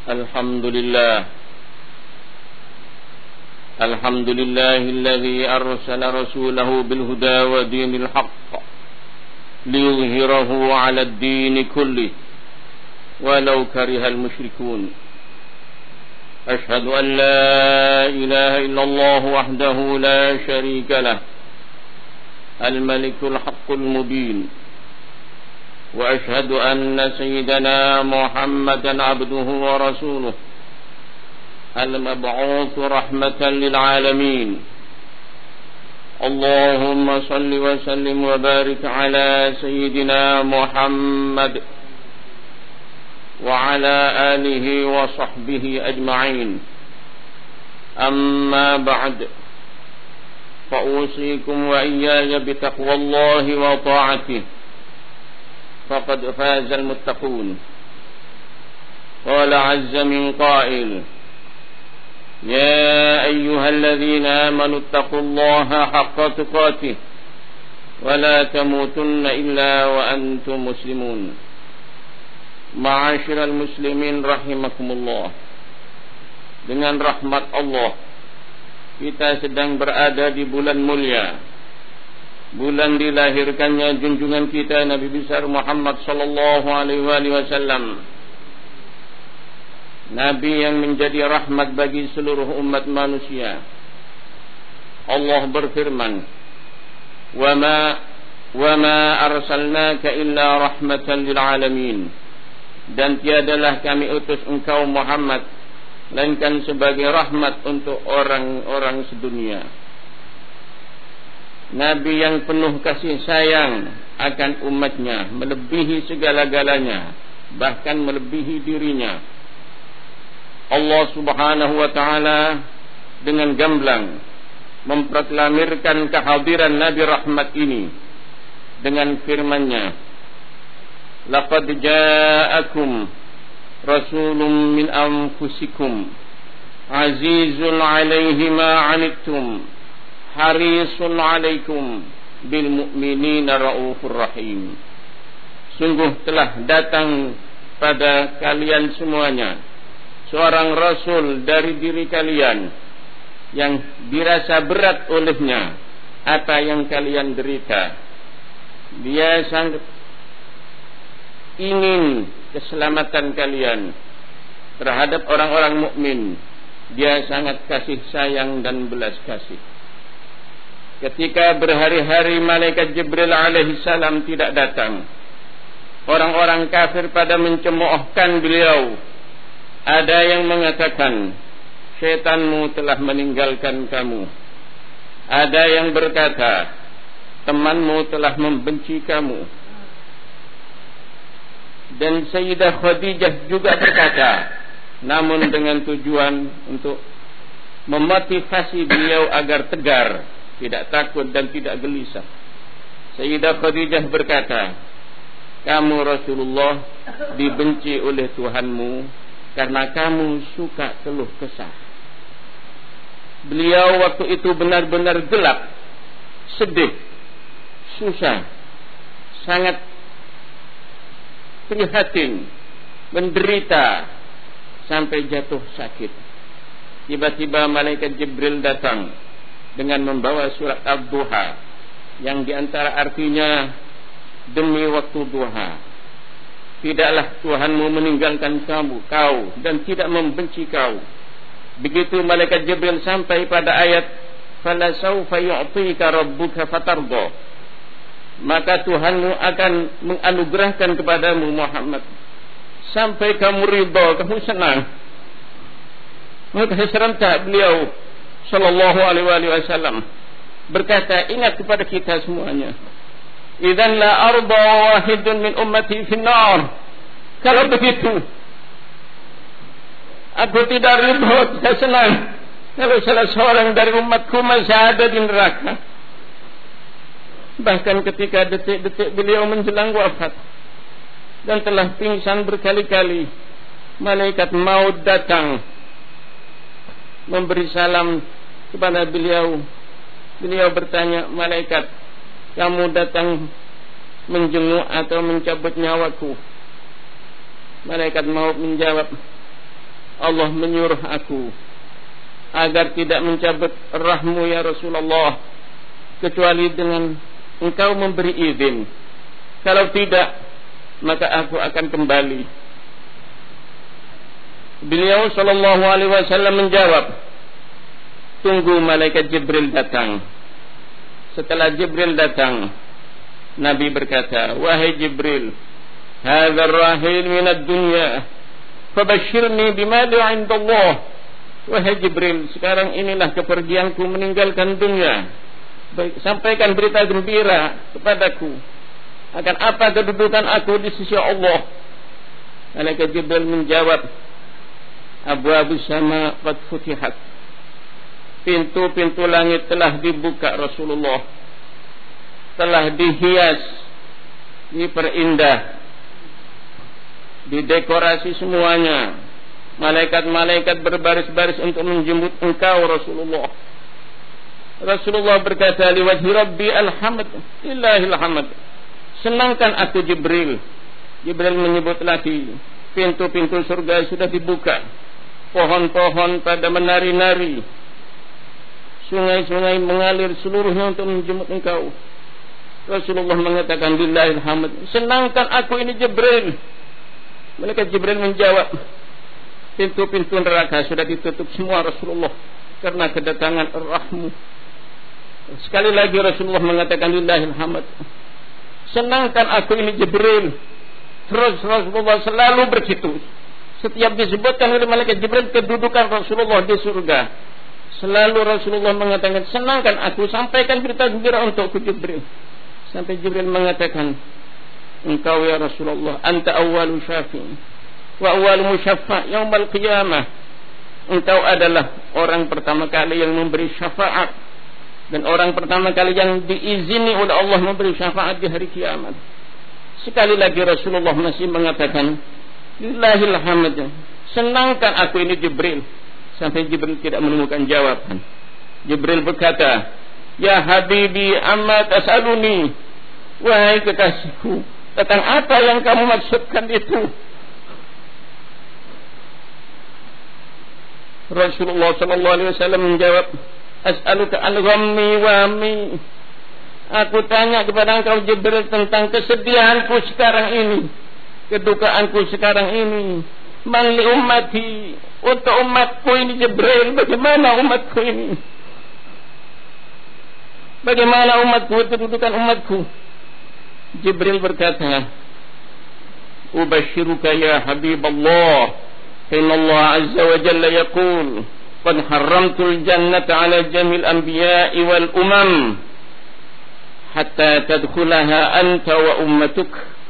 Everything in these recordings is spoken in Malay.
الحمد لله الذي أرسل رسوله بالهدى ودين الحق ليظهره على الدين كله ولو كره المشركون. أشهد أن لا إله إلا الله وحده لا شريك له الملك الحق المبين، وأشهد أن سيدنا محمدا عبده ورسوله المبعوث رحمة للعالمين. اللهم صل وسلم وبارك على سيدنا محمد وعلى آله وصحبه أجمعين. أما بعد، فأوصيكم وإياي بتقوى الله وطاعته، فقد فاز المتقون. قال عز من قائل: يا أيها الذين آمنوا اتقوا الله حق تقاته ولا تموتن إلا وأنتم مسلمون. Ma'asyiral muslimin rahimakumullah. Dengan rahmat Allah, kita sedang berada di bulan mulia, bulan dilahirkannya junjungan kita Nabi besar Muhammad sallallahu alaihi wasallam, Nabi yang menjadi rahmat bagi seluruh umat manusia. Allah berfirman, wa ma arsalnaka illa rahmatan lil alamin. Dan tiadalah kami utus engkau Muhammad melainkan sebagai rahmat untuk orang-orang sedunia. Nabi yang penuh kasih sayang akan umatnya, melebihi segala-galanya, bahkan melebihi dirinya. Allah subhanahu wa ta'ala dengan gamblang memproklamirkan kehadiran Nabi rahmat ini dengan firman-Nya, laqad ja'akum rasulun min anfusikum azizun 'alaihi ma 'anittum harisun 'alaikum bil mu'minina raufur rahim. Sungguh telah datang pada kalian semuanya seorang rasul dari diri kalian yang dirasa berat olehnya apa yang kalian derita. Dia sangat ingin keselamatan kalian terhadap orang-orang mukmin. Dia sangat kasih sayang dan belas kasih. Ketika berhari-hari malaikat Jibril alaihi salam tidak datang, orang-orang kafir pada mencemoohkan beliau. Ada yang mengatakan, syaitanmu telah meninggalkan kamu. Ada yang berkata, temanmu telah membenci kamu. Dan Sayyidah Khadijah juga berkata, namun dengan tujuan untuk memotivasi beliau agar tegar, tidak takut dan tidak gelisah. Sayyidah Khadijah berkata, kamu Rasulullah dibenci oleh Tuhanmu karena kamu suka keluh kesah. Beliau waktu itu benar-benar gelap, sedih, susah, sangat prihatin, menderita sampai jatuh sakit. Tiba-tiba malaikat Jibril datang dengan membawa surat Ad-Duha yang diantara artinya demi waktu duha. Tidaklah Tuhanmu meninggalkan kau dan tidak membenci kau. Begitu malaikat Jibril sampai pada ayat fala sawfa yu'tika rabbuka fatarda, maka Tuhanmu akan menganugerahkan kepadamu Muhammad sampai kamu ridha, kamu senang. Maka serentak beliau sallallahu alaihi wasallam berkata, ingat kepada kita semuanya, idzan la arda wahidun min ummati fin nar. Kalau begitu aku tidak ridha, tidak senang kalau salah seorang dari umatku masih ada di neraka. Bahkan ketika detik-detik beliau menjelang wafat dan telah pingsan berkali-kali, malaikat maut datang memberi salam kepada beliau. Beliau bertanya, malaikat, kamu datang menjenguk atau mencabut nyawaku? Malaikat maut menjawab, Allah menyuruh aku agar tidak mencabut rahmu ya Rasulullah kecuali dengan engkau memberi izin. Kalau tidak, maka aku akan kembali. Beliau sallallahu alaihi wasallam menjawab, tunggu malaikat Jibril datang. Setelah Jibril datang, Nabi berkata, wahai Jibril, hadza ar-rahil min ad-dunya, fabashshirni bima 'inda Allah. Wahai Jibril, sekarang inilah kepergianku meninggalkan dunia. Sampaikan berita gembira kepadaku akan apa kedudukan aku di sisi Allah. Malaikat Jibril menjawab, abwaabus sama qad futihat. Pintu-pintu langit telah dibuka Rasulullah. Telah dihias, diperindah, didekorasi semuanya. Malaikat-malaikat berbaris-baris untuk menjemput engkau Rasulullah. Rasulullah berkata, liwajhi Rabbi alhamd, illahil hamd. Senangkan aku Jibril. Jibril menyebut lagi, pintu-pintu surga sudah dibuka. Pohon-pohon pada menari-nari. Sungai-sungai mengalir seluruhnya untuk menjemput engkau. Rasulullah mengatakan, lillahil hamd. Senangkan aku ini Jibril. Malaikat Jibril menjawab, pintu-pintu neraka sudah ditutup semua Rasulullah karena kedatangan rahmu. Sekali lagi Rasulullah mengatakan, lillahil hamd. Senangkan aku ini Jibril. Terus Rasulullah selalu bersitu. Setiap disebutkan oleh malaikat Jibril kedudukan Rasulullah di surga, selalu Rasulullah mengatakan, senangkan aku, sampaikan berita gembira untukku Jibril. Sampai Jibril mengatakan, engkau ya Rasulullah, anta awwalu syafi'in wa awwalu musyaffa' yaumal qiyamah. Engkau adalah orang pertama kali yang memberi syafaat dan orang pertama kali yang diizini oleh Allah memberi syafaat di hari kiamat. Sekali lagi Rasulullah masih mengatakan, lillahil hamd. Senangkan aku ini Jibril. Sampai Jibril tidak menemukan jawaban. Jibril berkata, ya Habibi, amma tas'aluni. Wahai kekasihku, tentang apa yang kamu maksudkan itu? Rasulullah sallallahu alaihi wasallam menjawab, as'aluka an ghammi wa ammi. Aku tanya kepada engkau Jibril tentang kesedihanku sekarang ini, kedukaanku sekarang ini. Man li ummati, untuk umatku ini Jibril, bagaimana umatku ini? Bagaimana umatku, kedudukan umatku? Jibril berkata, ubashiruka ya Habib Allah, inna Allah azza wa jalla yaqul, qad haramtul jannata ala jamil anbiya'i wal umam hatta tadkhulaha anta wa ummatuk.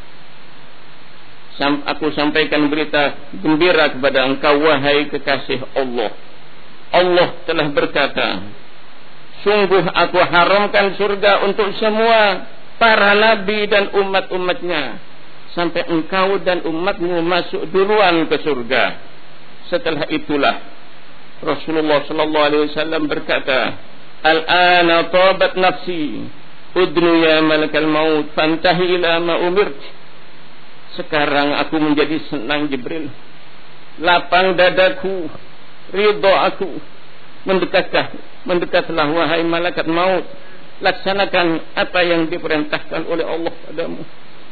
Aku sampaikan berita gembira kepada engkau wahai kekasih Allah. Allah telah berkata, sungguh aku haramkan surga untuk semua para nabi dan umat-umatnya sampai engkau dan umatmu masuk duluan ke surga. Setelah itulah Rasulullah sallallahu alaihi wasallam berkata, al-ana tabat nafsi, udnu ya malakal maut, fantahi ila ma umirt. Sekarang aku menjadi senang Jibril. Lapang dadaku, ridho aku. Mendekatlah wahai malaikat maut. Laksanakan apa yang diperintahkan oleh Allah padamu.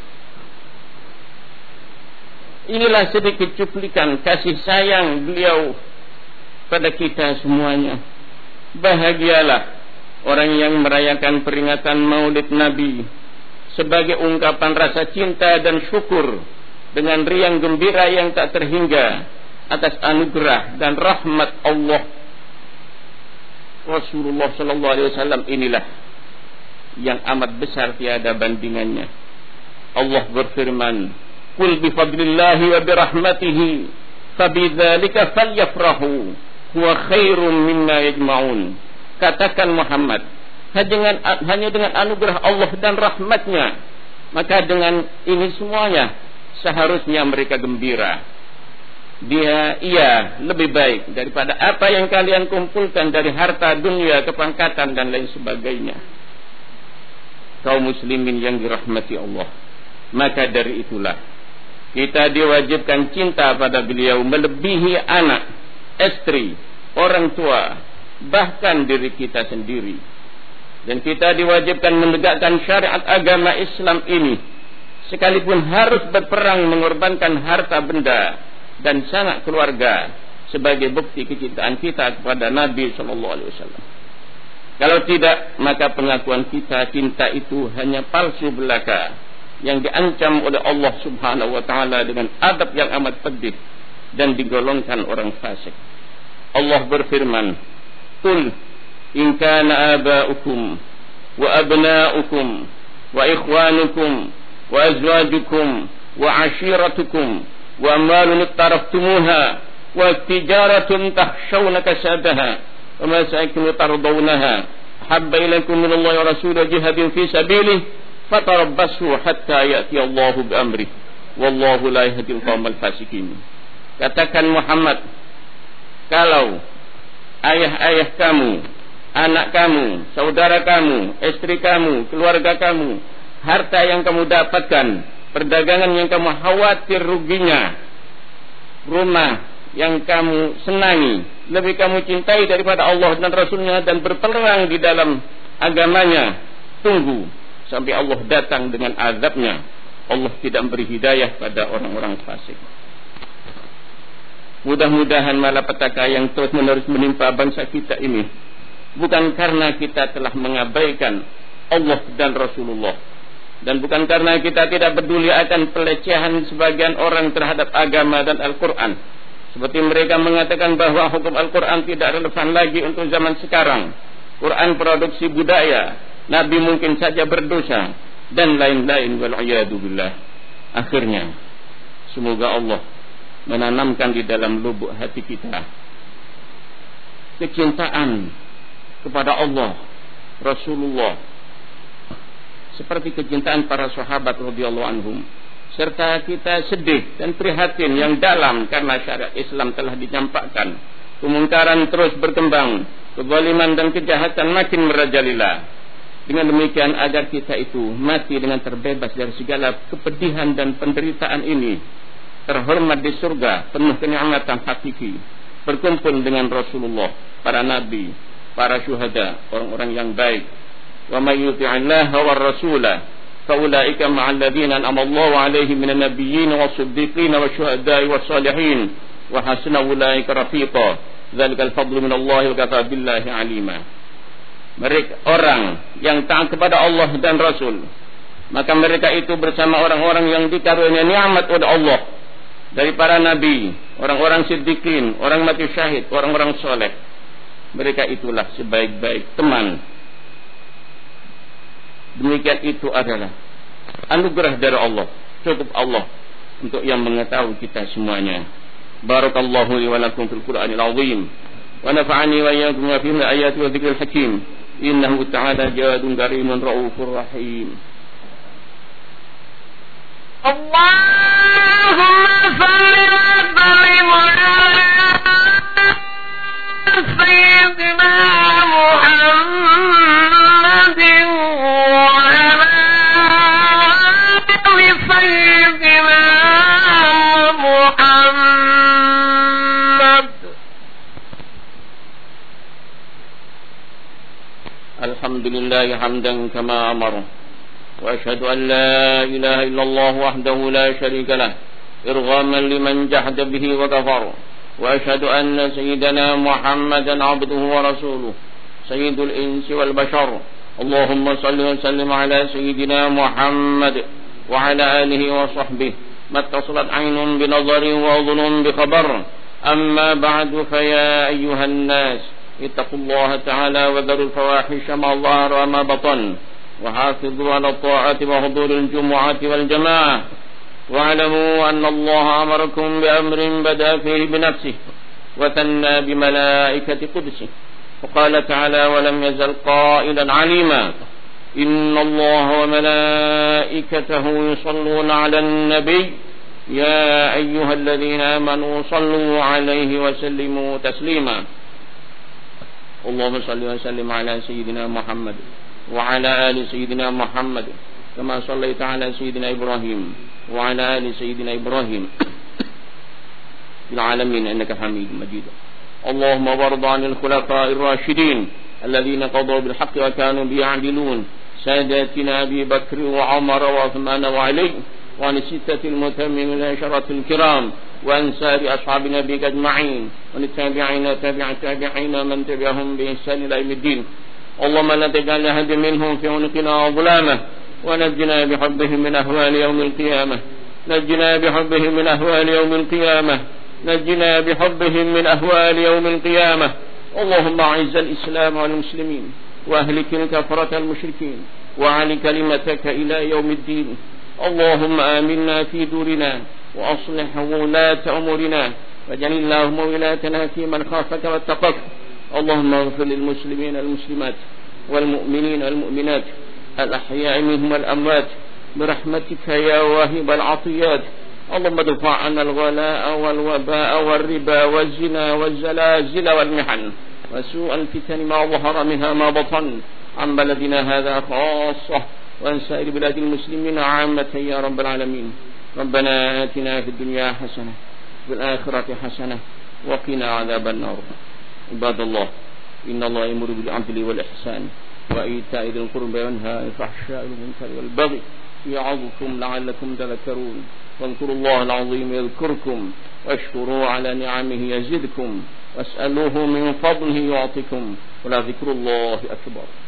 Inilah sedikit cuplikan kasih sayang beliau pada kita semuanya. Bahagialah orang yang merayakan peringatan Maulid Nabi sebagai ungkapan rasa cinta dan syukur dengan riang gembira yang tak terhingga atas anugerah dan rahmat Allah. Rasulullah sallallahu alaihi wasallam inilah yang amat besar tiada bandingannya. Allah berfirman, "Qul bi fadlillahi wa bi rahmatihi fabidzalika falyafrahu huwa khairum mimma yajma'un." Katakan Muhammad, hanya dengan anugerah Allah dan rahmatnya, maka dengan ini semuanya seharusnya mereka gembira. Ia lebih baik daripada apa yang kalian kumpulkan dari harta dunia, kepangkatan dan lain sebagainya. Kaum muslimin yang dirahmati Allah, maka dari itulah Kita diwajibkan cinta pada beliau melebihi anak, istri, orang tua, bahkan diri kita sendiri. Dan kita diwajibkan menegakkan syariat agama Islam ini, sekalipun harus berperang mengorbankan harta benda dan sanak keluarga sebagai bukti kecintaan kita kepada Nabi SAW. Kalau tidak, maka pengakuan kita cinta itu hanya palsu belaka yang diancam oleh Allah Subhanahu wa taala dengan adab yang amat pedih dan digolongkan orang fasik. Allah berfirman, "Qul in kana aba'ukum wa abna'ukum wa ikhwanukum wa azwajukum wa 'ashiratukum wa amwalun iqtaraftumuha wa tijaratun takhshawna kasadaha وما سأكن ترضونها حب إليكم من الله ورسوله جهاد في سبيله فتربصوا حتى يأتي الله بأمره والله لا يهدي القوم الفاسقين." Katakan Muhammad, kalau ayah-ayah kamu, anak kamu, saudara kamu, istri kamu, keluarga kamu, harta yang kamu dapatkan, perdagangan yang kamu khawatir ruginya, rumah yang kamu senangi, lebih kamu cintai daripada Allah dan Rasulnya dan berperang di dalam agamanya, tunggu sampai Allah datang dengan azabnya. Allah tidak memberi hidayah pada orang-orang fasik. Mudah-mudahan malapetaka yang terus menerus menimpa bangsa kita ini bukan karena kita telah mengabaikan Allah dan Rasulullah, dan bukan karena kita tidak peduli akan pelecehan sebagian orang terhadap agama dan Al-Quran, seperti mereka mengatakan bahwa hukum Al-Quran tidak relevan lagi untuk zaman sekarang. Quran produksi budaya, Nabi mungkin saja berdosa, dan lain-lain. Wal'iyadu billah. Akhirnya, semoga Allah menanamkan di dalam lubuk hati kita kecintaan kepada Allah, Rasulullah, seperti kecintaan para sahabat radhiyallahu anhum, serta kita sedih dan prihatin yang dalam karena syariat Islam telah dicampakkan. Kemungkaran terus berkembang, kezaliman dan kejahatan makin merajalela. Dengan demikian agar kita itu mati dengan terbebas dari segala kepedihan dan penderitaan ini, terhormat di surga penuh kenikmatan hakiki, berkumpul dengan Rasulullah, para nabi, para syuhada, orang-orang yang baik. Wa may yuti'illaha war rasulah فأولئك مع الذين أنعم الله عليهم من النبيين والصديقين والشهداء والصالحين وحسن أولئك رفيقا ذلك الفضل من الله وكفى بالله عليما. Mereka orang yang taat kepada Allah dan Rasul, maka mereka itu bersama orang-orang yang dikaruniai nikmat oleh Allah dari para nabi, orang-orang siddiqin, orang mati syahid, orang-orang soleh. Mereka itulah sebaik-baik teman. Demikian itu adalah anugerah dari Allah, cukup Allah untuk yang mengetahui kita semuanya. Barakallahu li wa lakum fil Qur'anil azim wa nafa'ani wa iyyakum fi ayati wa dzikril hakim. Innahu ta'ala jawadun karimun raufur rahim. Allahumma salli wa sallim ala sayyidina Muhammadin Alhamdulillah hamdan kama amara wa asyhadu an la ilaha illallah wahdahu la syarika lah irghaman liman jahada bihi wa kafara wa asyhadu anna sayyidana Muhammadan abduhu wa rasuluh sayyidul insi wal bashar. Allahumma salli wa sallim ala sayyidina Muhammad wa ala alihi wa sahbihi mattasalat aynun bi nadharin wa udhunun bi khabar. Amma ba'du fa ya ayyuhan nas اتقوا الله تعالى وذروا الفواحش ما ظهر وما بطن وحافظوا على الطاعة وحضور الجمعة والجماعة واعلموا أن الله أمركم بأمر بدأ فيه بنفسه وثنى بملائكة قدسه وقال تعالى ولم يزل قائلا عليما إن الله وملائكته يصلون على النبي يا أيها الذين آمنوا صلوا عليه وسلموا تسليما. اللهم صل وسلم على سيدنا محمد وعلى آل سيدنا محمد كما صليت على سيدنا إبراهيم وعلى آل سيدنا إبراهيم في العالمين إنك حميد مجيد. اللهم وارض عن الخلفاء الراشدين الذين قضوا بالحق وكانوا به يعدلون، ساداتنا أبي بكر وعمر وعثمان وعلي، وعن الستة المتممين العشرة الكرام، وعن سائر أصحاب نبيك أجمعين، وعن التابعين تابع التابعين من تبعهم بإحسان إلى يوم الدين. اللهم لا تجعل أحد منهم في عنقنا ظلامة، ونجنا بحبهم من أهوال يوم القيامة، نجنا بحبهم من أهوال يوم القيامة، نجنا بحبهم من أهوال يوم القيامة. اللهم أعز الإسلام والمسلمين، وأهلك الكفرة المشركين، وعلي كلمتك إلى يوم الدين. اللهم آمنا في دورنا، وأصلح ولاة أمورنا، واجعل اللهم ولاتنا في من خافك واتقاك. اللهم اغفر للمسلمين والمسلمات والمؤمنين والمؤمنات الأحياء منهم والأموات برحمتك يا واهب العطيات. اللهم ادفع عنا الغلاء والوباء والربا والزنا والزلازل والمحن وسوء الفتن ما ظهر منها ما بطن، عن بلدنا هذا خاصة وعن سائر بلاد المسلمين عامة يا رب العالمين. ربنا آتنا في الدنيا حسنة وفي الآخرة حسنة وقنا عذاب النار. عباد الله، إن الله يأمر بالعدل والإحسان وإيتاء ذي القربى وينهى عن الفحشاء والمنكر والبغي يعظكم لعلكم تذكرون. واذكروا الله العظيم يذكركم، واشكروا على نعمه يزدكم، واسألوه من فضله يعطكم، ولذكر الله أكبر.